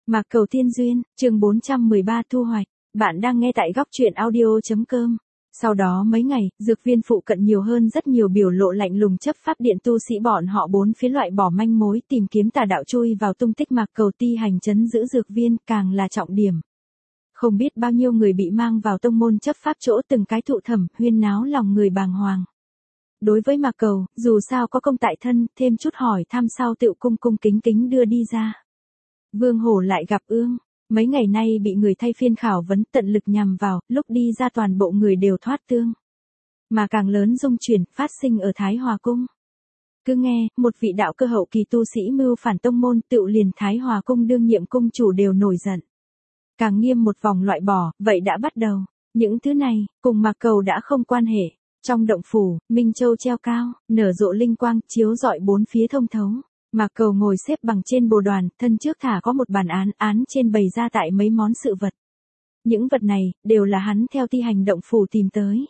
Mạc Cầu Tiên Duyên, chương 413 thu hoạch. Bạn đang nghe tại góc truyện audio.com. Sau đó mấy ngày, dược viên phụ cận nhiều hơn rất nhiều biểu lộ lạnh lùng chấp pháp điện tu sĩ bọn họ bốn phía loại bỏ manh mối tìm kiếm tà đạo chui vào tung tích Mạc Cầu ti hành trấn giữ dược viên càng là trọng điểm. Không biết bao nhiêu người bị mang vào tông môn chấp pháp chỗ từng cái thụ thẩm, huyên náo lòng người bàng hoàng. Đối với Mạc Cầu, dù sao có công tại thân, thêm chút hỏi thăm sau tựu cung cung kính kính đưa đi ra. Vương Hổ lại gặp Ương, mấy ngày nay bị người thay phiên khảo vấn tận lực nhằm vào, lúc đi ra toàn bộ người đều thoát tương. Mà càng lớn dung chuyển, phát sinh ở Thái Hòa Cung. Cứ nghe, một vị đạo cơ hậu kỳ tu sĩ mưu phản tông môn tựu liền Thái Hòa Cung đương nhiệm cung chủ đều nổi giận. Càng nghiêm một vòng loại bỏ, vậy đã bắt đầu. Những thứ này, cùng Mạc Cầu đã không quan hệ. Trong động phủ, Minh Châu treo cao, nở rộ linh quang, chiếu rọi bốn phía thông thấu. Mạc Cầu ngồi xếp bằng trên bồ đoàn, thân trước thả có một bàn án trên bày ra tại mấy món sự vật. Những vật này, đều là hắn theo ti hành động phủ tìm tới.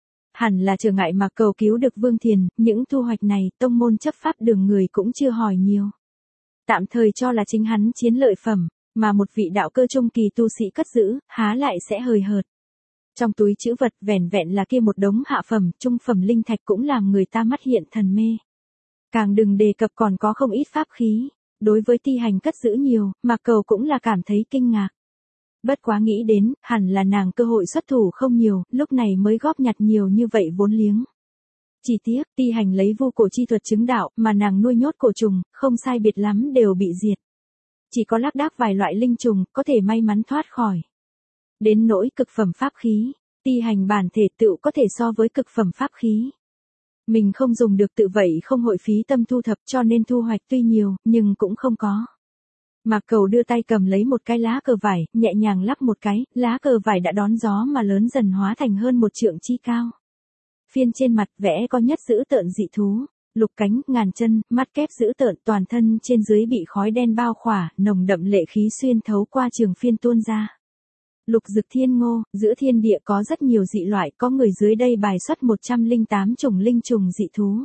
Hẳn là trở ngại Mạc Cầu cứu được Vương Thiền, những thu hoạch này, tông môn chấp pháp đường người cũng chưa hỏi nhiều. Tạm thời cho là chính hắn chiến lợi phẩm, mà một vị đạo cơ trung kỳ tu sĩ cất giữ, há lại sẽ hời hợt. Trong túi trữ vật vẻn vẹn là kia một đống hạ phẩm, trung phẩm linh thạch cũng làm người ta mắt hiện thần mê. Càng đừng đề cập còn có không ít pháp khí. Đối với ti hành cất giữ nhiều, Mạc Cầu cũng là cảm thấy kinh ngạc. Bất quá nghĩ đến, hẳn là nàng cơ hội xuất thủ không nhiều, lúc này mới góp nhặt nhiều như vậy vốn liếng. Chỉ tiếc, ti hành lấy vu cổ chi thuật chứng đạo, mà nàng nuôi nhốt cổ trùng, không sai biệt lắm đều bị diệt. Chỉ có lác đác vài loại linh trùng, có thể may mắn thoát khỏi. Đến nỗi cực phẩm pháp khí, ti hành bản thể tựu có thể so với cực phẩm pháp khí. Mình không dùng được tự vậy không hội phí tâm thu thập cho nên thu hoạch tuy nhiều, nhưng cũng không có. Mạc Cầu đưa tay cầm lấy một cái lá cờ vải, nhẹ nhàng lắc một cái, lá cờ vải đã đón gió mà lớn dần hóa thành hơn một trượng chi cao. Phiên trên mặt vẽ có nhất dữ tợn dị thú, lục cánh, ngàn chân, mắt kép dữ tợn toàn thân trên dưới bị khói đen bao khỏa, nồng đậm lệ khí xuyên thấu qua trường phiên tuôn ra. Lục Dực Thiên Ngô, giữa thiên địa có rất nhiều dị loại, có người dưới đây bài xuất 108 chủng linh trùng dị thú.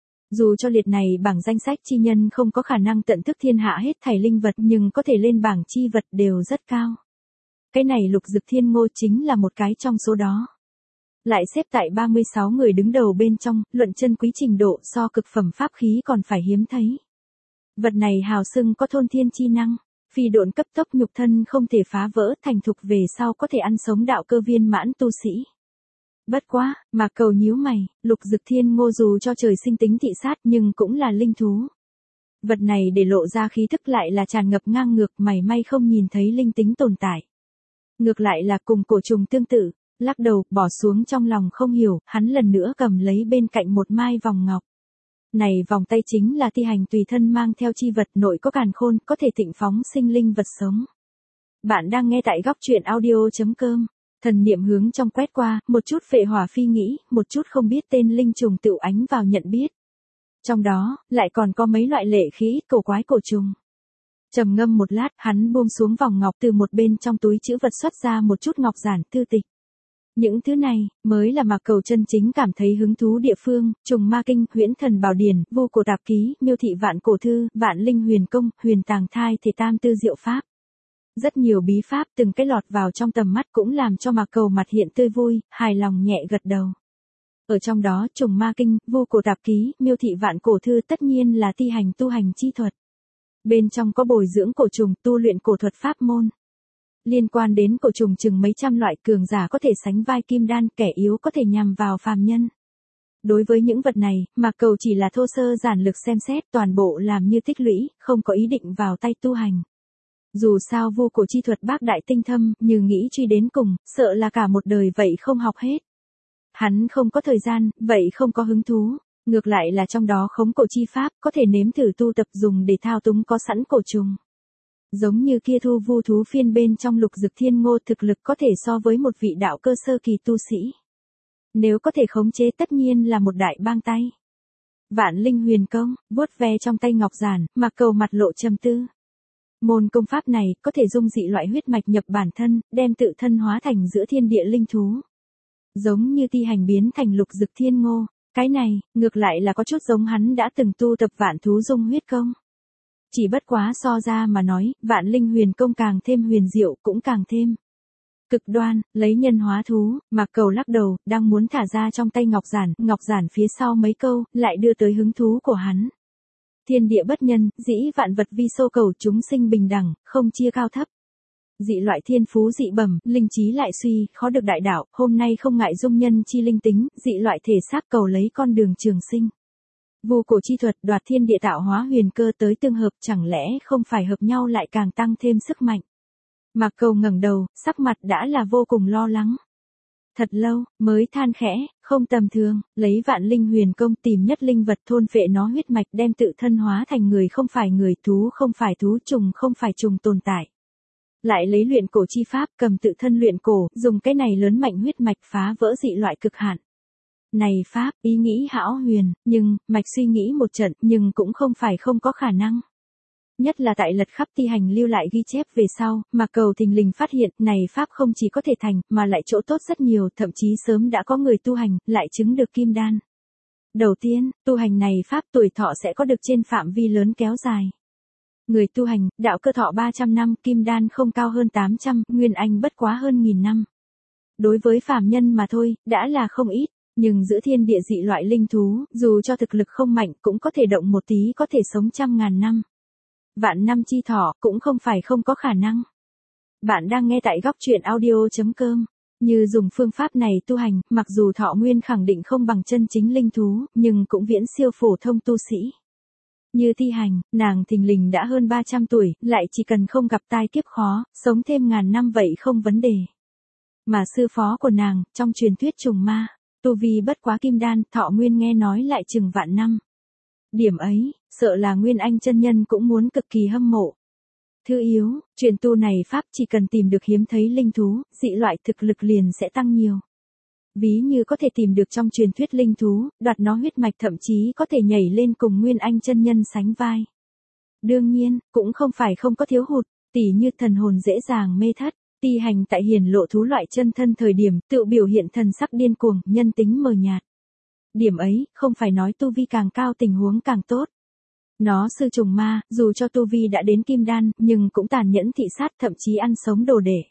Dù cho liệt này bảng danh sách chi nhân không có khả năng tận thức thiên hạ hết thảy linh vật nhưng có thể lên bảng chi vật đều rất cao. Cái này Lục Dực Thiên Ngô chính là một cái trong số đó. Lại xếp tại 36 người đứng đầu bên trong, luận chân quý trình độ so cực phẩm pháp khí còn phải hiếm thấy. Vật này hào xưng có thôn thiên chi năng. Phi độn cấp tốc nhục thân không thể phá vỡ thành thục về sau có thể ăn sống đạo cơ viên mãn tu sĩ. Bất quá, Mạc Cầu nhíu mày, Lục Dực Thiên Ngô dù cho trời sinh tính thị sát nhưng cũng là linh thú. Vật này để lộ ra khí thức lại là tràn ngập ngang ngược mảy may không nhìn thấy linh tính tồn tại. Ngược lại là cùng cổ trùng tương tự, lắc đầu, bỏ xuống trong lòng không hiểu, hắn lần nữa cầm lấy bên cạnh một mai vòng ngọc. Này vòng tay chính là ti hành tùy thân mang theo chi vật nội có càn khôn, có thể thịnh phóng sinh linh vật sống. Bạn đang nghe tại góc truyện audio.com. Thần niệm hướng trong quét qua, một chút phệ hỏa phi nghĩ, một chút không biết tên linh trùng tựu ánh vào nhận biết. Trong đó, lại còn có mấy loại lệ khí cổ quái cổ trùng. Trầm ngâm một lát, hắn buông xuống vòng ngọc từ một bên trong túi trữ vật xuất ra một chút ngọc giản thư tịch. Những thứ này, mới là Mạc Cầu chân chính cảm thấy hứng thú địa phương, trùng ma kinh, huyễn thần bảo điển, vu cổ tạp ký, miêu thị vạn cổ thư, vạn linh huyền công, huyền tàng thai thể tam tư diệu pháp. Rất nhiều bí pháp từng cái lọt vào trong tầm mắt cũng làm cho Mạc Cầu mặt hiện tươi vui, hài lòng nhẹ gật đầu. Ở trong đó, trùng ma kinh, vu cổ tạp ký, miêu thị vạn cổ thư tất nhiên là ti hành tu hành chi thuật. Bên trong có bồi dưỡng cổ trùng, tu luyện cổ thuật pháp môn. Liên quan đến cổ trùng chừng mấy trăm loại, cường giả có thể sánh vai kim đan, kẻ yếu có thể nhằm vào phàm nhân. Đối với những vật này, Mạc Cầu chỉ là thô sơ giản lược xem xét, toàn bộ làm như tích lũy, không có ý định vào tay tu hành. Dù sao vu cổ chi thuật bác đại tinh thâm, như nghĩ truy đến cùng, sợ là cả một đời vậy không học hết. Hắn không có thời gian, vậy không có hứng thú, ngược lại là trong đó khống cổ chi pháp, có thể nếm thử tu tập dùng để thao túng có sẵn cổ trùng. Giống như kia thu vu thú phiên bên trong Lục Dực Thiên Ngô thực lực có thể so với một vị đạo cơ sơ kỳ tu sĩ. Nếu có thể khống chế tất nhiên là một đại bang tay. Vạn linh huyền công, vuốt ve trong tay ngọc giản, Mạc Cầu mặt lộ trầm tư. Môn công pháp này có thể dung dị loại huyết mạch nhập bản thân, đem tự thân hóa thành giữa thiên địa linh thú. Giống như ti hành biến thành Lục Dực Thiên Ngô, cái này, ngược lại là có chút giống hắn đã từng tu tập vạn thú dung huyết công. Chỉ bất quá so ra mà nói, Vạn Linh Huyền Công càng thêm huyền diệu, cũng càng thêm cực đoan, lấy nhân hóa thú. Mạc Cầu lắc đầu, đang muốn thả ra trong tay Ngọc Giản phía sau mấy câu, lại đưa tới hứng thú của hắn. Thiên địa bất nhân, dĩ vạn vật vi sô cầu, chúng sinh bình đẳng, không chia cao thấp. Dị loại thiên phú dị bẩm, linh trí lại suy, khó được đại đạo, hôm nay không ngại dung nhân chi linh tính, dị loại thể xác cầu lấy con đường trường sinh. Vu cổ chi thuật đoạt thiên địa tạo hóa huyền cơ tới tương hợp, chẳng lẽ không phải hợp nhau lại càng tăng thêm sức mạnh. Mạc Cầu ngẩng đầu, sắc mặt đã là vô cùng lo lắng. Thật lâu, mới than khẽ, không tầm thường, lấy Vạn Linh Huyền Công tìm nhất linh vật thôn phệ nó huyết mạch đem tự thân hóa thành người không phải người, thú không phải thú, trùng không phải trùng tồn tại. Lại lấy luyện cổ chi pháp cầm tự thân luyện cổ, dùng cái này lớn mạnh huyết mạch phá vỡ dị loại cực hạn. Này pháp, ý nghĩ hão huyền, nhưng, mạch suy nghĩ một trận, nhưng cũng không phải không có khả năng. Nhất là tại lật khắp thi hành lưu lại ghi chép về sau, mà Cầu thình lình phát hiện, này pháp không chỉ có thể thành, mà lại chỗ tốt rất nhiều, thậm chí sớm đã có người tu hành, lại chứng được kim đan. Đầu tiên, tu hành này pháp tuổi thọ sẽ có được trên phạm vi lớn kéo dài. Người tu hành, đạo cơ thọ 300 năm, kim đan không cao hơn 800, nguyên anh bất quá hơn 1000 năm. Đối với phàm nhân mà thôi, đã là không ít. Nhưng giữa thiên địa dị loại linh thú, dù cho thực lực không mạnh cũng có thể động một tí có thể sống trăm ngàn năm. Vạn năm chi thọ cũng không phải không có khả năng. Bạn đang nghe tại góc truyện audio.com. Như dùng phương pháp này tu hành, mặc dù thọ nguyên khẳng định không bằng chân chính linh thú, nhưng cũng viễn siêu phổ thông tu sĩ. Như Thi Hành, nàng thình lình đã hơn 300 tuổi, lại chỉ cần không gặp tai kiếp khó, sống thêm ngàn năm vậy không vấn đề. Mà sư phó của nàng, trong truyền thuyết trùng ma, tu vi bất quá kim đan, thọ nguyên nghe nói lại chừng vạn năm. Điểm ấy, sợ là Nguyên Anh chân nhân cũng muốn cực kỳ hâm mộ. Thứ yếu, truyền tu này pháp chỉ cần tìm được hiếm thấy linh thú, dị loại thực lực liền sẽ tăng nhiều. Ví như có thể tìm được trong truyền thuyết linh thú, đoạt nó huyết mạch thậm chí có thể nhảy lên cùng Nguyên Anh chân nhân sánh vai. Đương nhiên, cũng không phải không có thiếu hụt, tỉ như thần hồn dễ dàng mê thất. Thi Hành tại hiển lộ thú loại chân thân thời điểm, tự biểu hiện thần sắc điên cuồng, nhân tính mờ nhạt. Điểm ấy, không phải nói tu vi càng cao tình huống càng tốt. Nó sư trùng ma, dù cho tu vi đã đến kim đan, nhưng cũng tàn nhẫn thị sát, thậm chí ăn sống đồ để.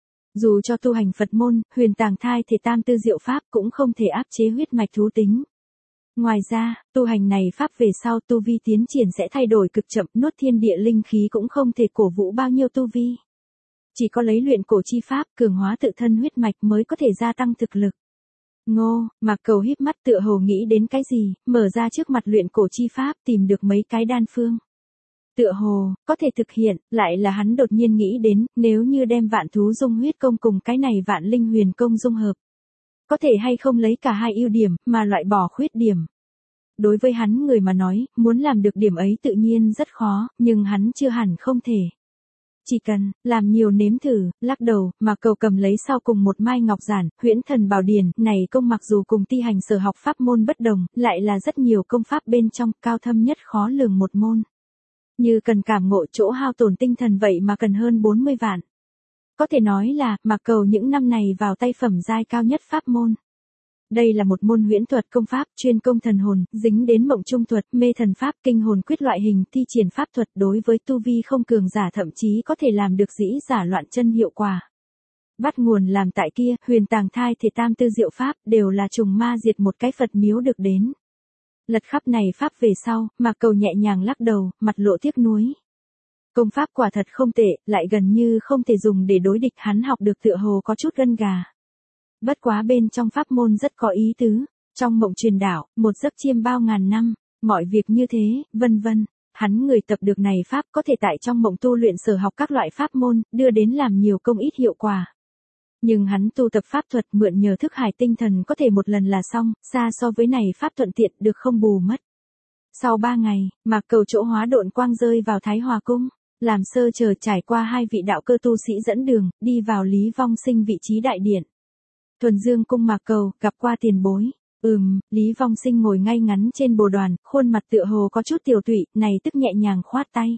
Dù cho tu hành Phật môn, huyền tàng thai thể tam tư diệu pháp cũng không thể áp chế huyết mạch thú tính. Ngoài ra, tu hành này pháp về sau tu vi tiến triển sẽ thay đổi cực chậm, nuốt thiên địa linh khí cũng không thể cổ vũ bao nhiêu tu vi. Chỉ có lấy luyện cổ chi pháp, cường hóa tự thân huyết mạch mới có thể gia tăng thực lực. Ngô, Mạc Cầu híp mắt tựa hồ nghĩ đến cái gì, mở ra trước mặt luyện cổ chi pháp tìm được mấy cái đan phương. Tựa hồ, có thể thực hiện, lại là hắn đột nhiên nghĩ đến, nếu như đem Vạn Thú Dung Huyết Công cùng cái này Vạn Linh Huyền Công dung hợp. Có thể hay không lấy cả hai ưu điểm, mà loại bỏ khuyết điểm. Đối với hắn người mà nói, muốn làm được điểm ấy tự nhiên rất khó, nhưng hắn chưa hẳn không thể. Chỉ cần, làm nhiều nếm thử, lắc đầu, mà Cầu cầm lấy sau cùng một mai ngọc giản, Huyễn Thần Bảo Điển, này công mặc dù cùng Thi Hành sở học pháp môn bất đồng, lại là rất nhiều công pháp bên trong, cao thâm nhất khó lường một môn. Như cần cảm ngộ chỗ hao tổn tinh thần vậy mà cần hơn 40 vạn. Có thể nói là, Mạc Cầu những năm này vào tay phẩm giai cao nhất pháp môn. Đây là một môn huyễn thuật công pháp, chuyên công thần hồn, dính đến mộng trung thuật, mê thần pháp, kinh hồn quyết loại hình, thi triển pháp thuật đối với tu vi không cường giả thậm chí có thể làm được dĩ giả loạn chân hiệu quả. Bắt nguồn làm tại kia, huyền tàng thai thể tam tư diệu pháp, đều là trùng ma diệt một cái Phật miếu được đến. Lật khắp này pháp về sau, Mạc Cầu nhẹ nhàng lắc đầu, mặt lộ tiếc nuối. Công pháp quả thật không tệ, lại gần như không thể dùng để đối địch, hắn học được tựa hồ có chút gân gà. Bất quá bên trong pháp môn rất có ý tứ, trong mộng truyền đảo, một giấc chiêm bao ngàn năm, mọi việc như thế, vân vân. Hắn người tập được này pháp có thể tại trong mộng tu luyện sở học các loại pháp môn, đưa đến làm nhiều công ít hiệu quả. Nhưng hắn tu tập pháp thuật mượn nhờ thức hải tinh thần có thể một lần là xong, xa so với này pháp thuận tiện được không bù mất. Sau 3 ngày, Mạc Cầu chỗ hóa độn quang rơi vào Thái Hòa Cung, làm sơ chờ trải qua hai vị đạo cơ tu sĩ dẫn đường, đi vào Lý Vong Sinh vị trí đại điện. Thuần Dương Cung Mạc Cầu, gặp qua tiền bối. Lý Vong Sinh ngồi ngay ngắn trên bồ đoàn, khuôn mặt tựa hồ có chút tiểu tụy, này tức nhẹ nhàng khoát tay.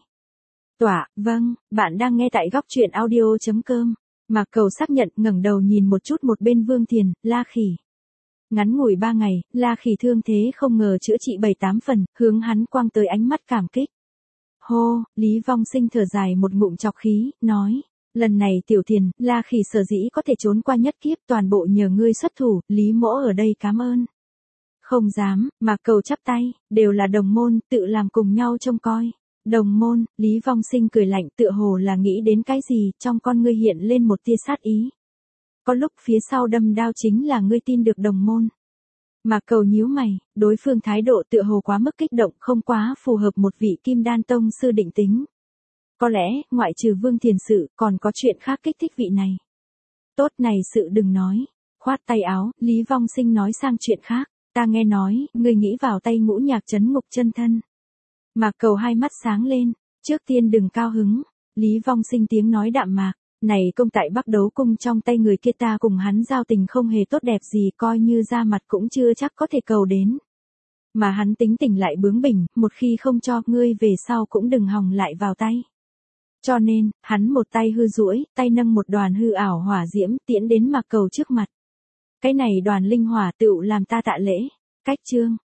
Vâng, bạn đang nghe tại góc truyện audio.com. Mạc Cầu xác nhận, ngẩng đầu nhìn một chút một bên Vương Thiền, La Khỉ. Ngắn ngủi 3 ngày, La Khỉ thương thế không ngờ chữa trị 7-8 phần, hướng hắn quang tới ánh mắt cảm kích. Hô, Lý Vong Sinh thở dài một ngụm trọc khí, nói. Lần này Tiểu Thiền, La Khỉ sở dĩ có thể trốn qua nhất kiếp toàn bộ nhờ ngươi xuất thủ, Lý mỗ ở đây cảm ơn. Không dám, Mạc Cầu chắp tay, đều là đồng môn, tự làm cùng nhau trông coi. Đồng môn, Lý Vong Sinh cười lạnh tựa hồ là nghĩ đến cái gì, trong con ngươi hiện lên một tia sát ý. Có lúc phía sau đâm đao chính là ngươi tin được đồng môn. Mạc Cầu nhíu mày, đối phương thái độ tựa hồ quá mức kích động không quá phù hợp một vị Kim Đan Tông sư định tính. Có lẽ, ngoại trừ Vương Thiền sự, còn có chuyện khác kích thích vị này. Tốt này sự đừng nói. Khoát tay áo, Lý Vong Sinh nói sang chuyện khác. Ta nghe nói, ngươi nghĩ vào tay Ngũ Nhạc trấn ngục chân thân. Mạc Cầu hai mắt sáng lên. Trước tiên đừng cao hứng. Lý Vong Sinh tiếng nói đạm mạc. Này công tại Bắc Đấu Cung trong tay người kia ta cùng hắn giao tình không hề tốt đẹp gì coi như ra mặt cũng chưa chắc có thể cầu đến. Mà hắn tính tình lại bướng bỉnh, một khi không cho ngươi về sau cũng đừng hòng lại vào tay. Cho nên, hắn một tay hư duỗi, tay nâng một đoàn hư ảo hỏa diễm tiễn đến Mạc Cầu trước mặt. Cái này đoàn linh hỏa tựu làm ta tạ lễ. Cách chương.